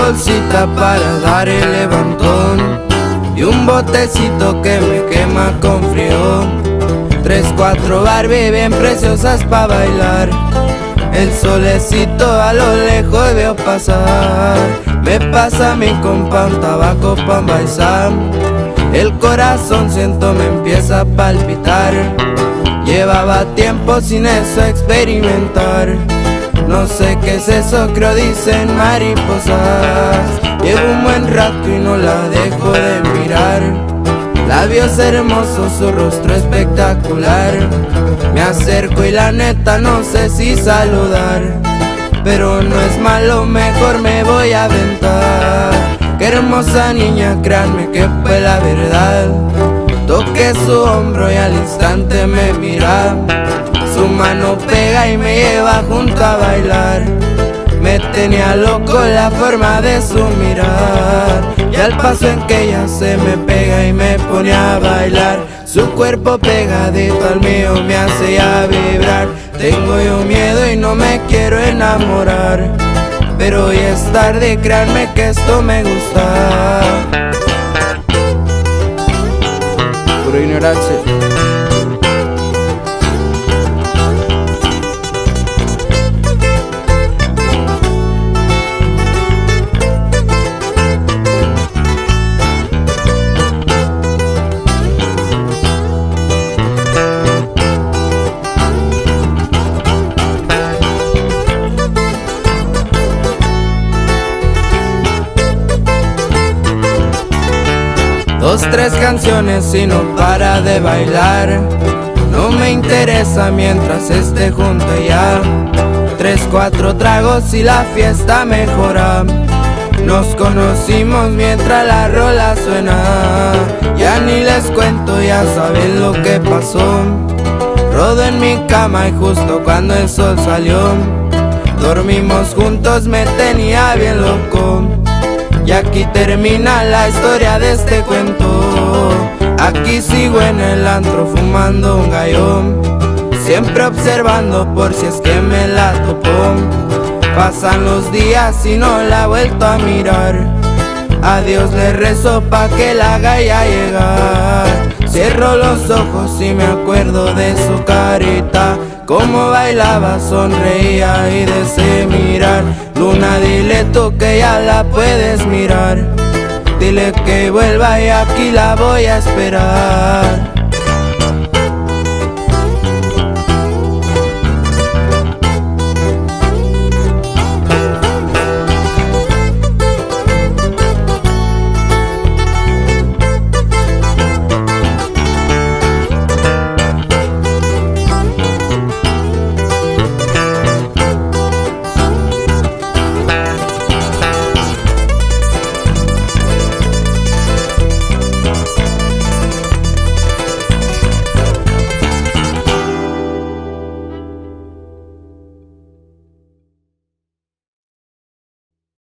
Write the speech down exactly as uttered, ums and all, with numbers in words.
bolsita para dar el levantón y un botecito que me quema con frío. Tres, cuatro Barbie bien preciosas pa' bailar. El solecito a lo lejos veo pasar. Me pasa mi compa un tabaco pa' envaisar. El corazón siento me empieza a palpitar. Llevaba tiempo sin eso experimentar. No sé qué es eso, creo dicen mariposas. Llevo un buen rato y no la dejo de mirar. Labios hermosos, su rostro espectacular. Me acerco y la neta no sé si saludar, pero no es malo, mejor me voy a aventar. Qué hermosa niña, créanme que fue la verdad. Toqué su hombro y al instante me mira. Su mano pega y me lleva junto a bailar. Me tenía loco la forma de su mirar, y al paso en que ella se me pega y me pone a bailar. Su cuerpo pegadito al mío me hace ya vibrar. Tengo yo miedo y no me quiero enamorar, pero hoy es tarde, créanme que esto me gusta. Puro ignorancia. Dos, tres canciones y no para de bailar. No me interesa mientras esté junto a ella. Tres, cuatro tragos y la fiesta mejora. Nos conocimos mientras la rola suena. Ya ni les cuento, ya saben lo que pasó. Rodo en mi cama y justo cuando el sol salió. Dormimos juntos, me tenía bien loco. Y aquí termina la historia de este cuento. Aquí sigo en el antro fumando un gallón, siempre observando por si es que me la topó. Pasan los días y no la he vuelto a mirar. A Dios le rezo pa' que la haga ya llegar. Cierro los ojos y me acuerdo de su carita, cómo bailaba, sonreía y de ese mirar. Luna, dile tú que ya la puedes mirar. Dile que vuelva y aquí la voy a esperar.